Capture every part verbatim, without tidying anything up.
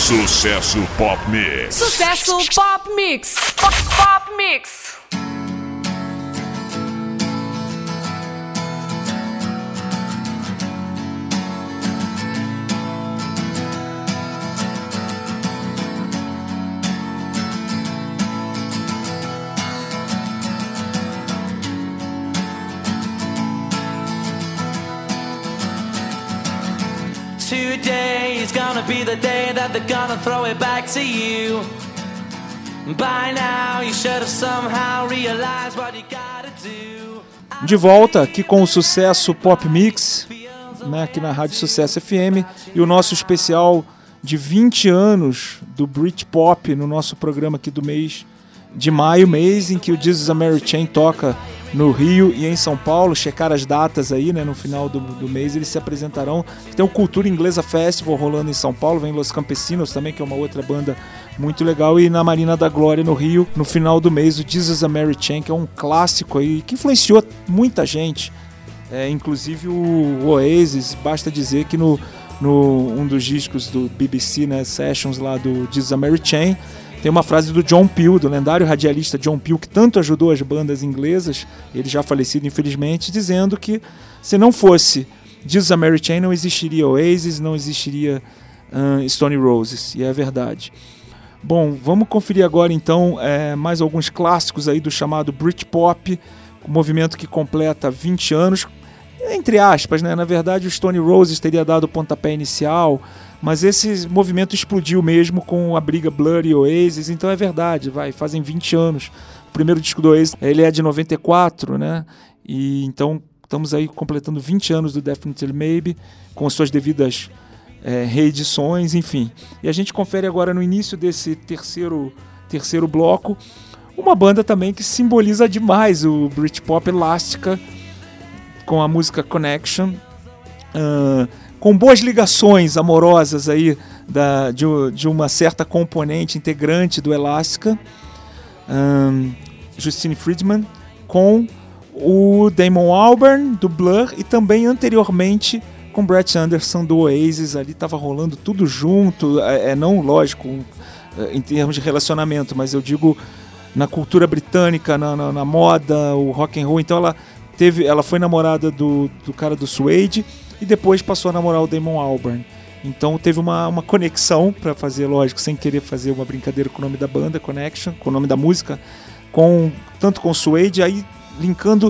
Sucesso Pop Mix. Sucesso Pop Mix. Pop, Pop Mix. Today is gonna be the day that they're gonna throw it back to you. By now you should have somehow realized what you gotta do. De volta aqui com o Sucesso Pop Mix, né, aqui na Rádio Sucesso F M, e o nosso especial de vinte anos do Britpop no nosso programa aqui do mês de maio, mês em que o Jesus a Mary Chain toca no Rio e em São Paulo. Checar as datas aí, né, no final do, do mês eles se apresentarão. Tem o Cultura Inglesa Festival rolando em São Paulo, vem Los Campesinos também, que é uma outra banda muito legal, e na Marina da Glória no Rio, no final do mês, o Jesus a Mary Chain, que é um clássico aí, que influenciou muita gente, é, inclusive o Oasis. Basta dizer que no, no um dos discos do B B C, né, Sessions lá do Jesus a Mary Chain, tem uma frase do John Peel, do lendário radialista John Peel, que tanto ajudou as bandas inglesas, ele já falecido infelizmente, dizendo que se não fosse Jesus a Mary Chain não existiria Oasis, não existiria uh, Stone Roses, e é verdade. Bom, vamos conferir agora então é, mais alguns clássicos aí do chamado Britpop, um movimento que completa vinte anos, entre aspas, né? Na verdade o Stone Roses teria dado o pontapé inicial, mas esse movimento explodiu mesmo com a briga Blur e Oasis, então é verdade, vai, fazem vinte anos. O primeiro disco do Oasis, ele é de noventa e quatro, né? E então estamos aí completando vinte anos do Definitely Maybe, com suas devidas é, reedições, enfim. E a gente confere agora no início desse terceiro, terceiro bloco, uma banda também que simboliza demais o Britpop, Elástica, com a música Connection, uh, com boas ligações amorosas aí da, de, de uma certa componente integrante do Elástica, um, Justine Friedman, com o Damon Albarn do Blur e também anteriormente com Brett Anderson do Oasis. Ali estava rolando tudo junto, é, é não lógico em termos de relacionamento, mas eu digo na cultura britânica, na, na, na moda, o rock and roll. Então ela teve, ela foi namorada do, do cara do Suede e depois passou a namorar o Damon Albarn. Então teve uma, uma conexão, para fazer, lógico, sem querer fazer uma brincadeira com o nome da banda, Connection, com o nome da música, com, tanto com o Suede, aí linkando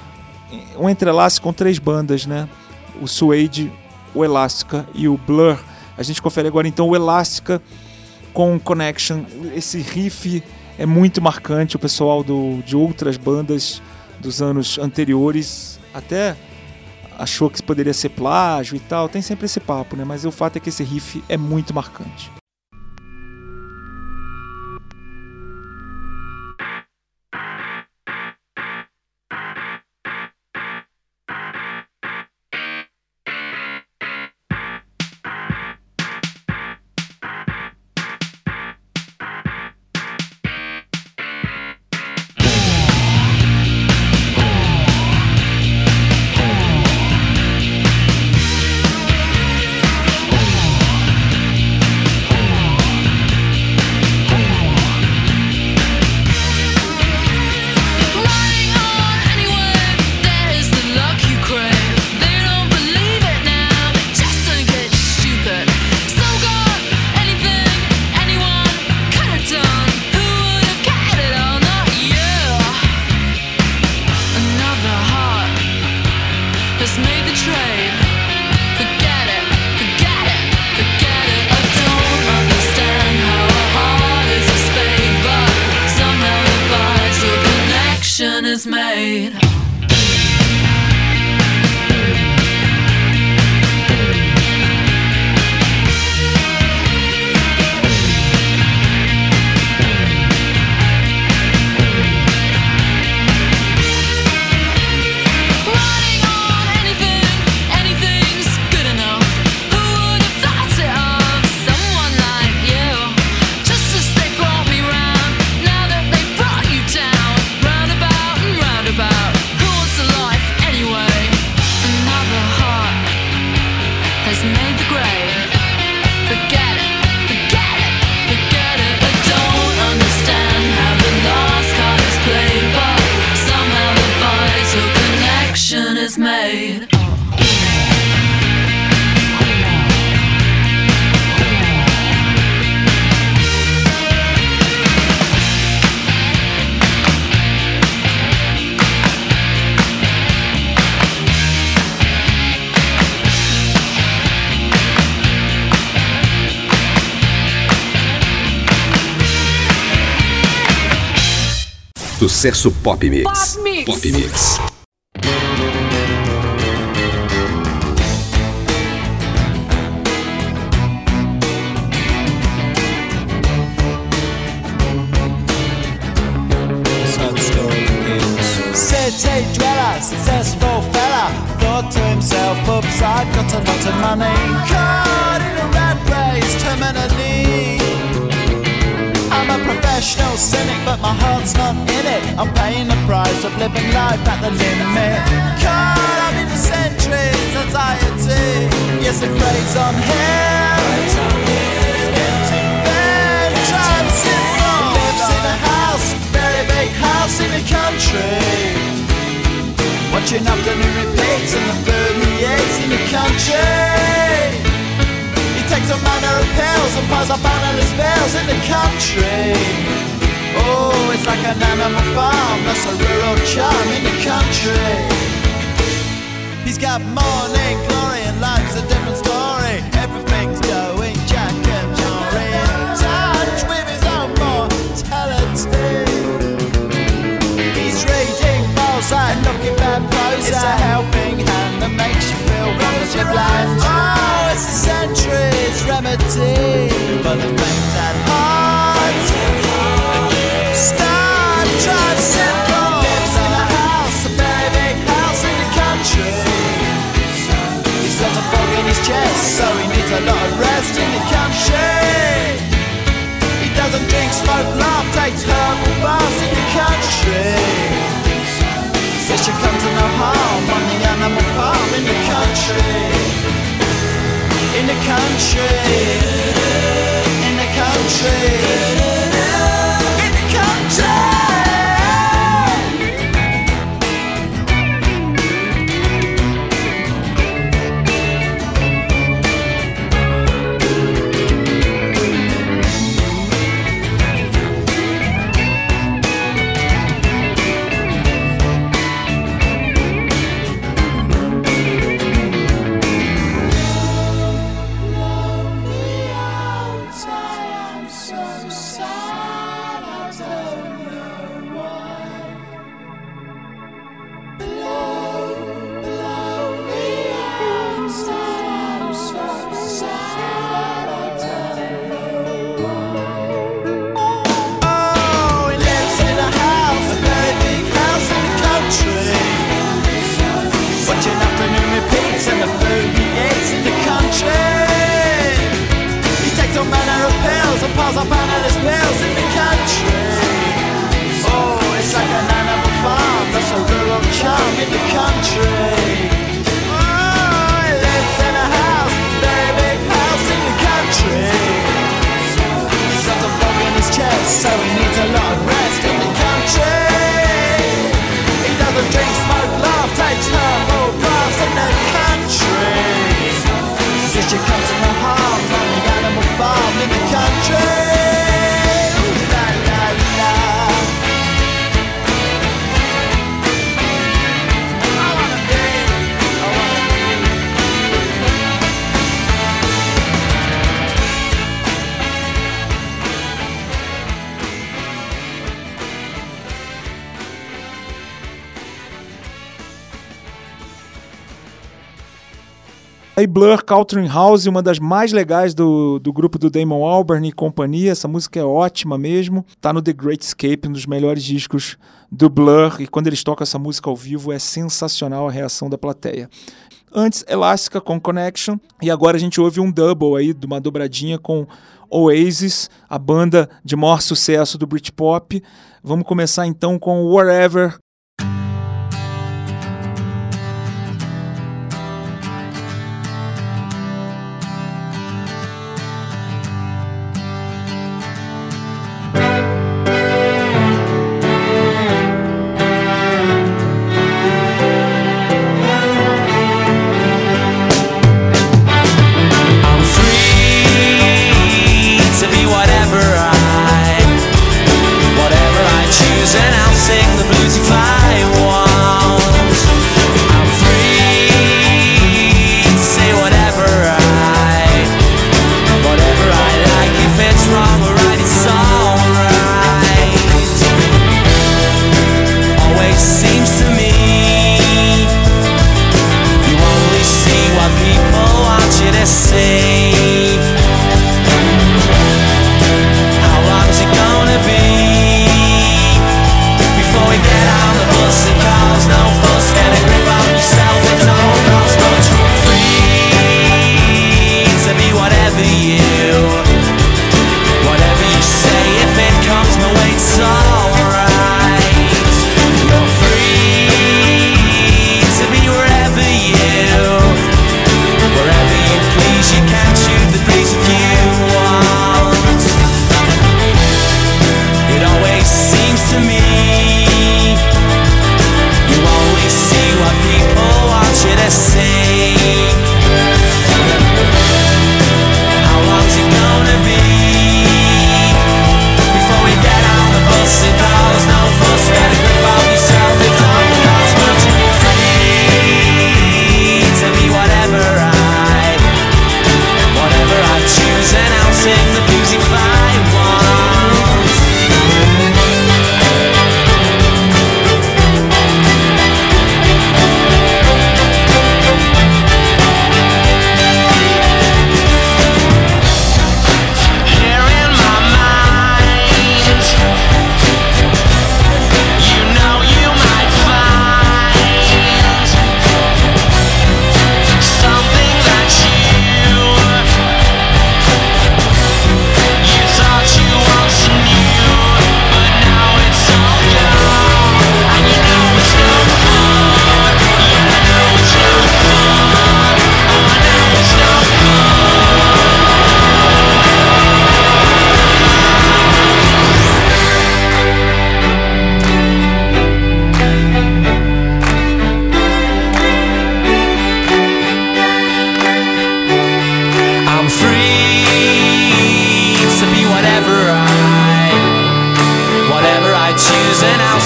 um entrelace com três bandas, né? O Suede, o Elástica e o Blur. A gente confere agora então o Elástica com Connection. Esse riff é muito marcante, o pessoal do, de outras bandas dos anos anteriores até achou que poderia ser plágio e tal, tem sempre esse papo, né? Mas o fato é que esse riff é muito marcante. Is made. About Sucesso Pop Mix. Pop Mix. Pop Mix. City dweller, successful fella, thought to himself, oops, I've got a lot of money. Caught in a rat race, terminally. I'm a professional cynic, but my heart's not in it. I'm paying the price of living life at the limit. Caught up in the centuries, anxiety. Yes, it plays on him. It's getting bad, trying syndrome. Lives in a house, very big house in the country. Watching afternoon repeats and the food he eats in the country. He takes a manner of pills and piles up analyst bills in the country. Oh, it's like an animal farm, that's a rural charm in the country. He's got morning glory and life's a different story. Everything's going Jack and Jory in touch with his own mortality. He's reading and looking bad prose. It's a helping hand that makes you feel wonderfully blind. Oh, it's a century's remedy for the things at heart. Star Trek syndrome. Lives in a house, a very big house in the country. He's got a fog in his chest, so he needs a lot of rest in the country. He doesn't drink, smoke, laugh, takes herbal baths in the country. Says she comes to no harm on the animal farm in the country. In the country. In the country. In the country. Aí Blur, Country House, uma das mais legais do, do grupo do Damon Albarn e companhia. Essa música é ótima mesmo. Tá no The Great Escape, um dos melhores discos do Blur. E quando eles tocam essa música ao vivo é sensacional a reação da plateia. Antes, Elástica com Connection. E agora a gente ouve um double aí, de uma dobradinha com Oasis, a banda de maior sucesso do Britpop. Vamos começar então com Wherever. Whatever I choose, and I'll sing the bluesy fire.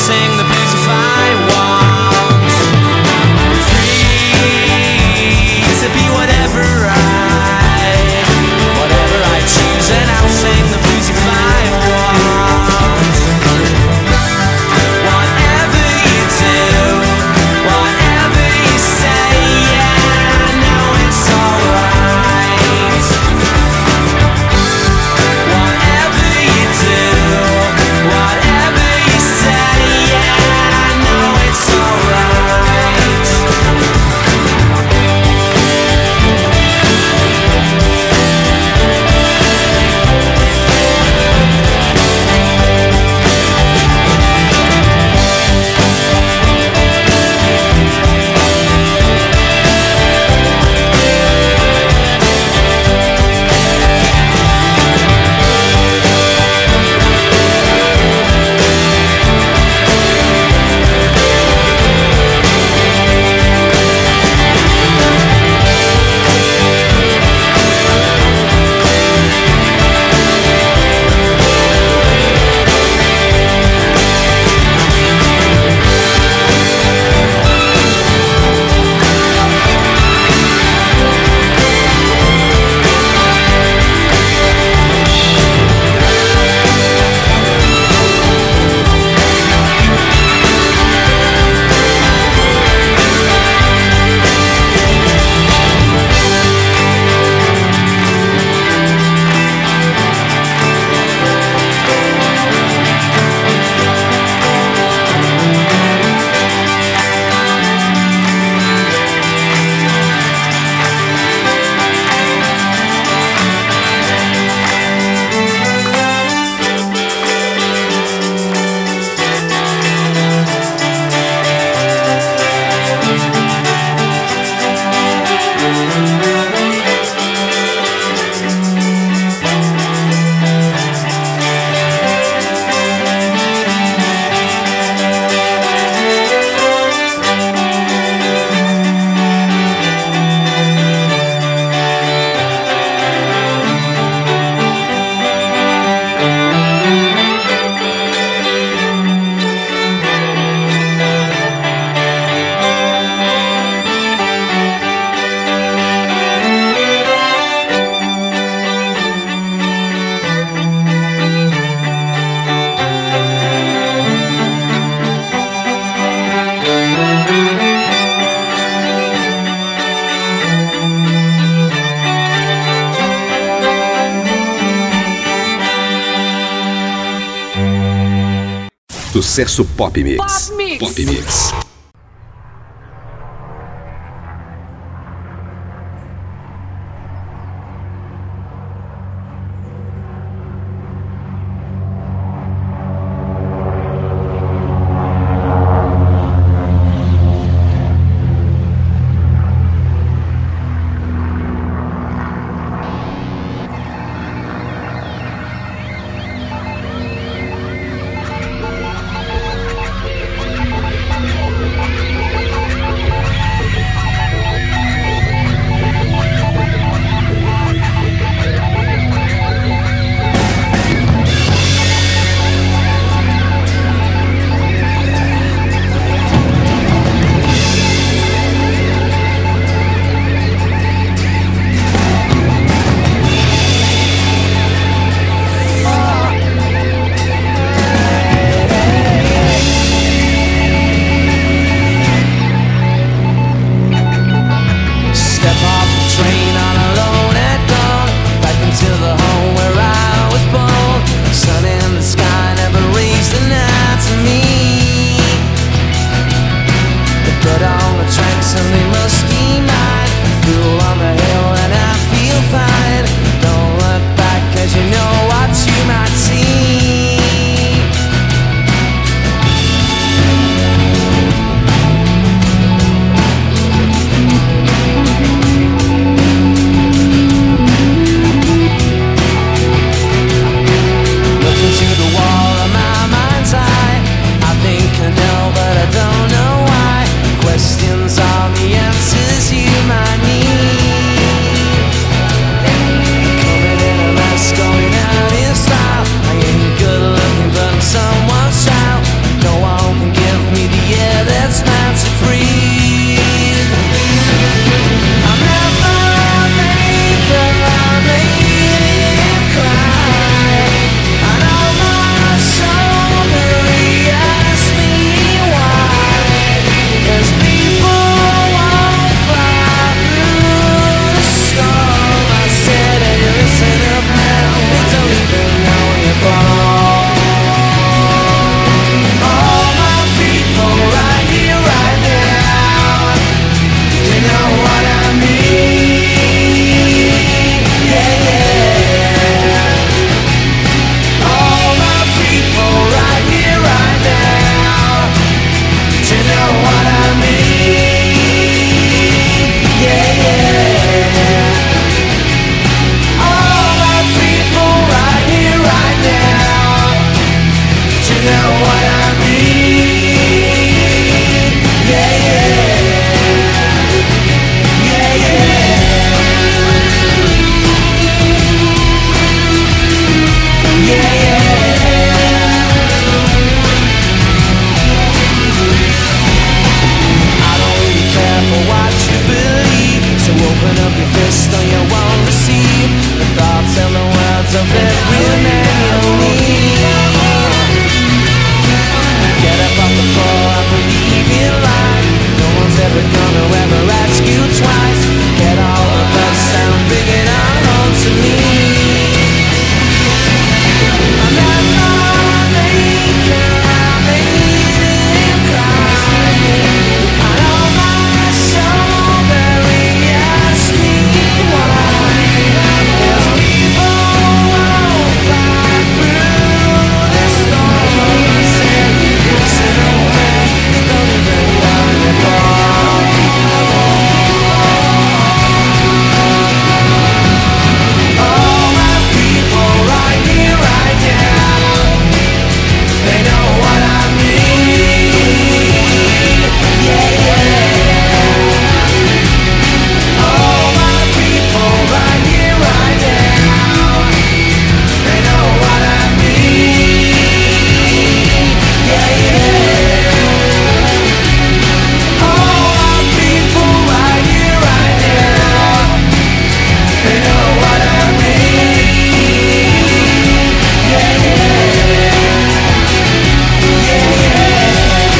sing the blues if I want. Free to be whatever I, whatever I choose, and I'll sing the blues if I want. Whatever you do, whatever you say, yeah, I know it's alright. Whatever you do, whatever you say, yeah, I know it's alright. Sucesso Pop Mix. Pop Mix. Pop Mix. Thank size of every man you'll need. Get up off the floor and believe in life. No one's ever gonna ever ask you twice. Get all of us sound big and our home to me. I'm at my maker, I made him cry. I know my soul very asked me why. There's people won't fight through the storm. I said, listen, old man, you don't even want it all. All my people right here, right now, they know what I mean. Yeah, yeah. All my people right here, right now, they know what I mean. Yeah, yeah. All my people right here, right now, they know what I mean. Yeah, yeah. Yeah, yeah.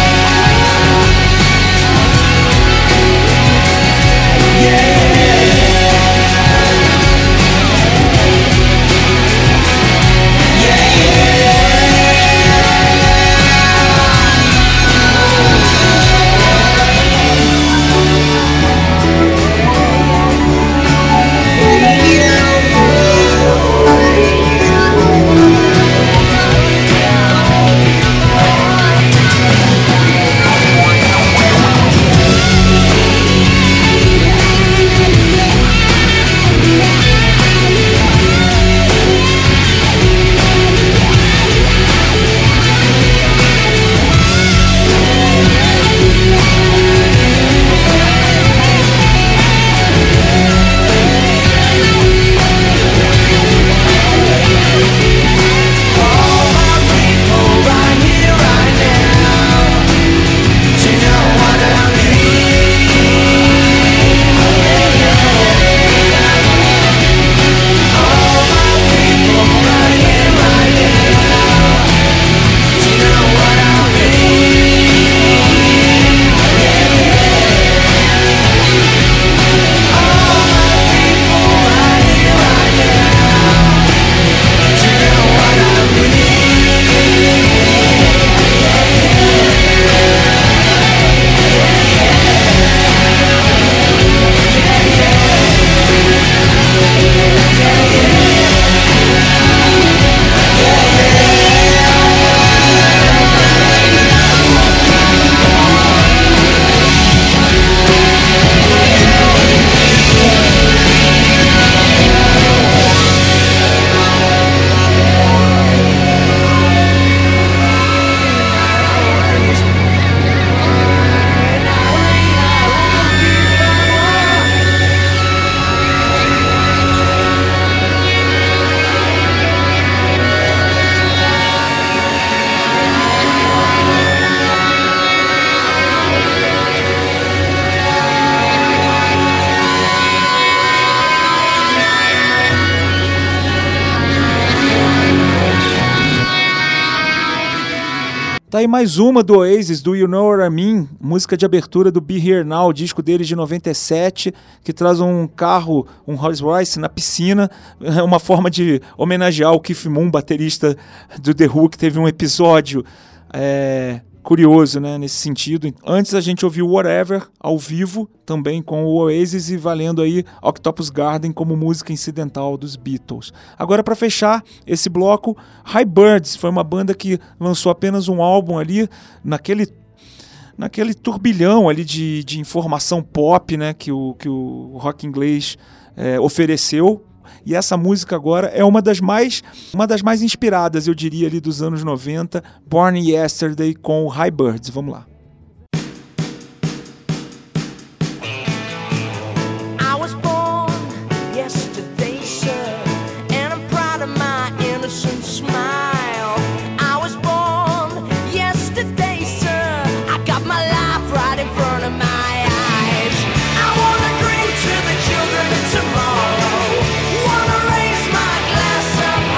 Tá aí mais uma do Oasis, do You Know What I Mean, música de abertura do Be Here Now, disco deles de noventa e sete, que traz um carro, um Rolls Royce na piscina, é uma forma de homenagear o Keith Moon, baterista do The Who, que teve um episódio é, curioso, né, nesse sentido. Antes a gente ouviu Whatever, ao vivo, também com o Oasis, e valendo aí Octopus Garden como música incidental dos Beatles. Agora, para fechar esse bloco, Highbirds foi uma banda que lançou apenas um álbum ali, naquele, naquele turbilhão ali de, de informação pop, né, que o, que o rock inglês é, ofereceu. E essa música agora é uma das mais, uma das mais inspiradas, eu diria, ali dos anos noventa, Born Yesterday com o Highbirds. Vamos lá. Tomorrow, wanna raise my glass up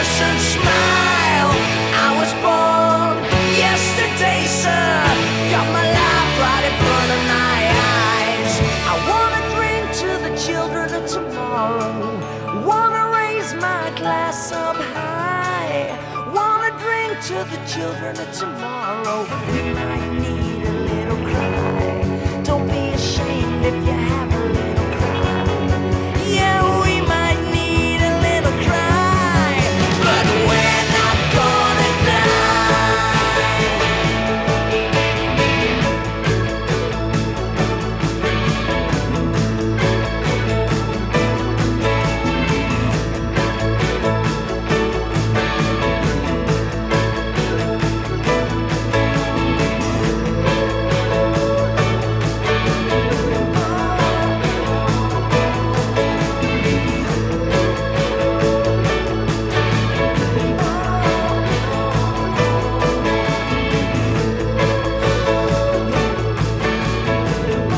innocent smile. I was born yesterday, sir. Got my life right in front of my eyes. I wanna drink to the children of tomorrow. Wanna raise my glass up high. Wanna drink to the children of tomorrow. We might need a little cry. Don't be ashamed if you have a little cry. Yeah, we might need a little cry, but we're not gonna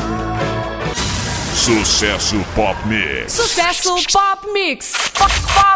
Sucesso Pop Mix. Sucesso Pop Mix. Pop, pop